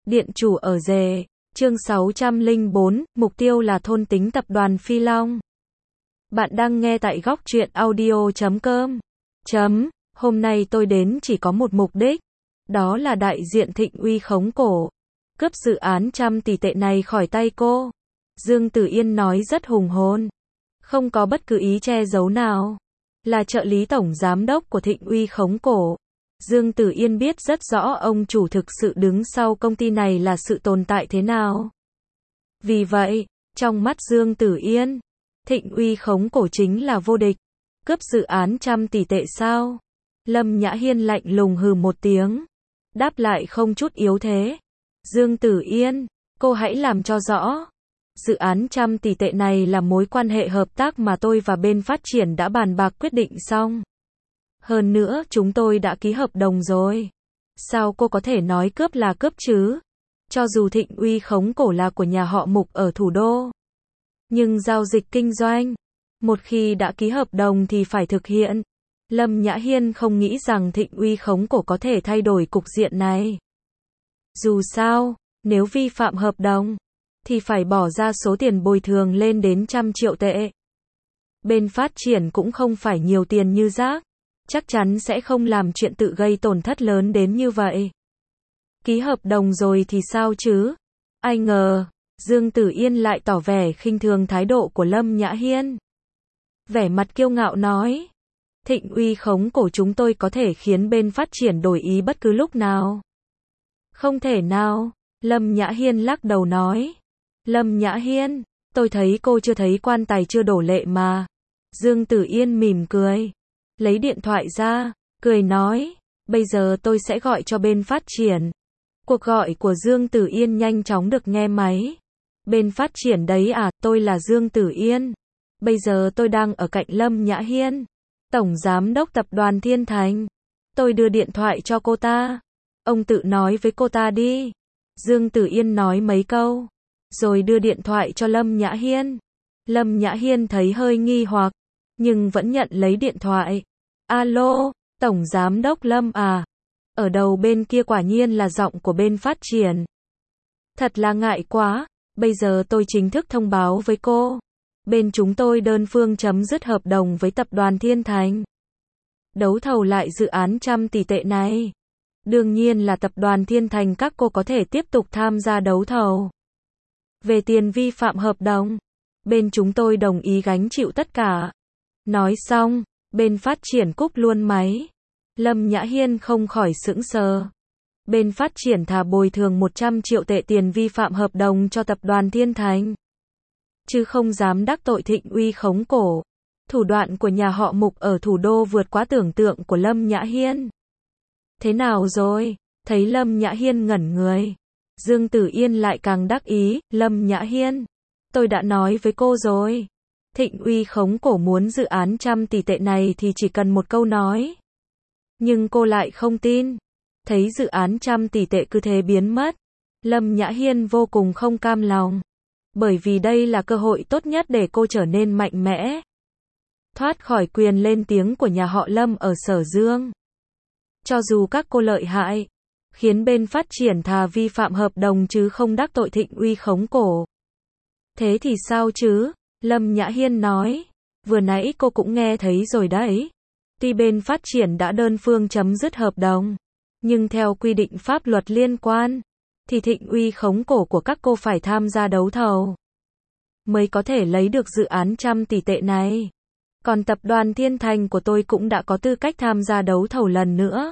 Điện chủ ở rể, chương 604, mục tiêu là thôn tính tập đoàn Phi Long. Bạn đang nghe tại góc truyện audio.com. Hôm nay tôi đến chỉ có một mục đích, đó là đại diện Thịnh Uy khống cổ, cướp dự án 100 tỷ tệ này khỏi tay cô. Dương Tử Yên nói rất hùng hồn, không có bất cứ ý che giấu nào. Là trợ lý tổng giám đốc của Thịnh Uy khống cổ, Dương Tử Yên biết rất rõ ông chủ thực sự đứng sau công ty này là sự tồn tại thế nào. Vì vậy, trong mắt Dương Tử Yên, Thịnh Uy khống cổ chính là vô địch. Cướp dự án 100 tỷ tệ sao? Lâm Nhã Hiên lạnh lùng hừ một tiếng, đáp lại không chút yếu thế. Dương Tử Yên, cô hãy làm cho rõ. Dự án 100 tỷ tệ này là mối quan hệ hợp tác mà tôi và bên phát triển đã bàn bạc quyết định xong. Hơn nữa, chúng tôi đã ký hợp đồng rồi. Sao cô có thể nói cướp là cướp chứ? Cho dù Thịnh Uy khống cổ là của nhà họ Mục ở thủ đô, nhưng giao dịch kinh doanh, một khi đã ký hợp đồng thì phải thực hiện. Lâm Nhã Hiên không nghĩ rằng Thịnh Uy khống cổ có thể thay đổi cục diện này. Dù sao, nếu vi phạm hợp đồng, thì phải bỏ ra số tiền bồi thường lên đến 100 triệu tệ. Bên phát triển cũng không phải nhiều tiền như rác, chắc chắn sẽ không làm chuyện tự gây tổn thất lớn đến như vậy. Ký hợp đồng rồi thì sao chứ? Ai ngờ, Dương Tử Yên lại tỏ vẻ khinh thường thái độ của Lâm Nhã Hiên. Vẻ mặt kiêu ngạo nói, Thịnh Uy khống cổ chúng tôi có thể khiến bên phát triển đổi ý bất cứ lúc nào. Không thể nào, Lâm Nhã Hiên lắc đầu nói. Lâm Nhã Hiên, tôi thấy cô chưa thấy quan tài chưa đổ lệ mà. Dương Tử Yên mỉm cười, lấy điện thoại ra, cười nói, bây giờ tôi sẽ gọi cho bên phát triển. Cuộc gọi của Dương Tử Yên nhanh chóng được nghe máy. Bên phát triển đấy à, tôi là Dương Tử Yên. Bây giờ tôi đang ở cạnh Lâm Nhã Hiên, tổng giám đốc tập đoàn Thiên Thành. Tôi đưa điện thoại cho cô ta. Ông tự nói với cô ta đi. Dương Tử Yên nói mấy câu, rồi đưa điện thoại cho Lâm Nhã Hiên. Lâm Nhã Hiên thấy hơi nghi hoặc, nhưng vẫn nhận lấy điện thoại. Alo, tổng giám đốc Lâm à? Ở đầu bên kia quả nhiên là giọng của bên phát triển. Thật là ngại quá, bây giờ tôi chính thức thông báo với cô. Bên chúng tôi đơn phương chấm dứt hợp đồng với tập đoàn Thiên Thành. Đấu thầu lại dự án 100 tỷ tệ này. Đương nhiên là tập đoàn Thiên Thành các cô có thể tiếp tục tham gia đấu thầu. Về tiền vi phạm hợp đồng, bên chúng tôi đồng ý gánh chịu tất cả. Nói xong, bên phát triển cúp luôn máy. Lâm Nhã Hiên không khỏi sững sờ. Bên phát triển thà bồi thường 100 triệu tệ tiền vi phạm hợp đồng cho tập đoàn Thiên Thành, chứ không dám đắc tội Thịnh Uy khống cổ. Thủ đoạn của nhà họ Mục ở thủ đô vượt quá tưởng tượng của Lâm Nhã Hiên. Thế nào rồi? Thấy Lâm Nhã Hiên ngẩn người, Dương Tử Yên lại càng đắc ý. Lâm Nhã Hiên, tôi đã nói với cô rồi. Thịnh Uy khống cổ muốn dự án 100 tỷ tệ này thì chỉ cần một câu nói. Nhưng cô lại không tin. Thấy dự án 100 tỷ tệ cứ thế biến mất, Lâm Nhã Hiên vô cùng không cam lòng. Bởi vì đây là cơ hội tốt nhất để cô trở nên mạnh mẽ, thoát khỏi quyền lên tiếng của nhà họ Lâm ở Sở Dương. Cho dù các cô lợi hại, khiến bên phát triển thà vi phạm hợp đồng chứ không đắc tội Thịnh Uy khống cổ. Thế thì sao chứ? Lâm Nhã Hiên nói, vừa nãy cô cũng nghe thấy rồi đấy. Tuy bên phát triển đã đơn phương chấm dứt hợp đồng, nhưng theo quy định pháp luật liên quan, thì Thịnh Uy khống cổ của các cô phải tham gia đấu thầu, mới có thể lấy được dự án 100 tỷ tệ này. Còn tập đoàn Thiên Thành của tôi cũng đã có tư cách tham gia đấu thầu lần nữa.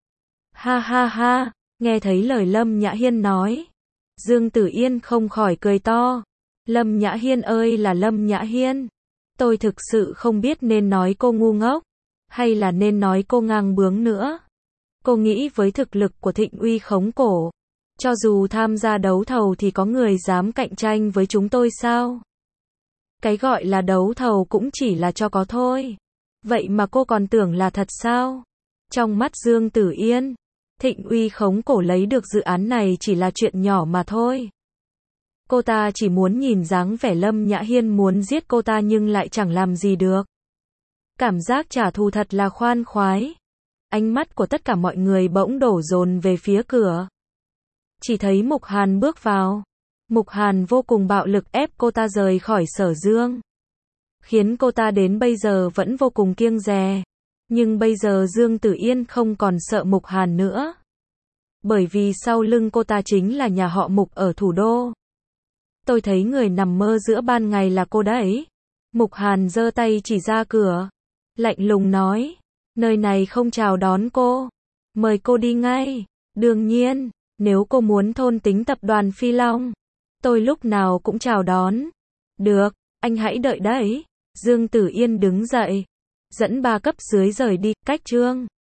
Ha ha ha, nghe thấy lời Lâm Nhã Hiên nói, Dương Tử Yên không khỏi cười to. Lâm Nhã Hiên ơi là Lâm Nhã Hiên, tôi thực sự không biết nên nói cô ngu ngốc, hay là nên nói cô ngang bướng nữa. Cô nghĩ với thực lực của Thịnh Uy khống cổ, cho dù tham gia đấu thầu thì có người dám cạnh tranh với chúng tôi sao? Cái gọi là đấu thầu cũng chỉ là cho có thôi. Vậy mà cô còn tưởng là thật sao? Trong mắt Dương Tử Yên, Thịnh Uy khống cổ lấy được dự án này chỉ là chuyện nhỏ mà thôi. Cô ta chỉ muốn nhìn dáng vẻ Lâm Nhã Hiên muốn giết cô ta nhưng lại chẳng làm gì được. Cảm giác trả thù thật là khoan khoái. Ánh mắt của tất cả mọi người bỗng đổ dồn về phía cửa. Chỉ thấy Mục Hàn bước vào. Mục Hàn vô cùng bạo lực ép cô ta rời khỏi Sở Dương. Khiến cô ta đến bây giờ vẫn vô cùng kiêng dè. Nhưng bây giờ Dương Tử Yên không còn sợ Mục Hàn nữa. Bởi vì sau lưng cô ta chính là nhà họ Mục ở thủ đô. Tôi thấy người nằm mơ giữa ban ngày là cô đấy. Mục Hàn giơ tay chỉ ra cửa. Lạnh lùng nói. Nơi này không chào đón cô. Mời cô đi ngay. Đương nhiên, nếu cô muốn thôn tính tập đoàn Phi Long, tôi lúc nào cũng chào đón. Được, anh hãy đợi đấy. Dương Tử Yên đứng dậy. Dẫn 3 cấp dưới rời đi, cách Trương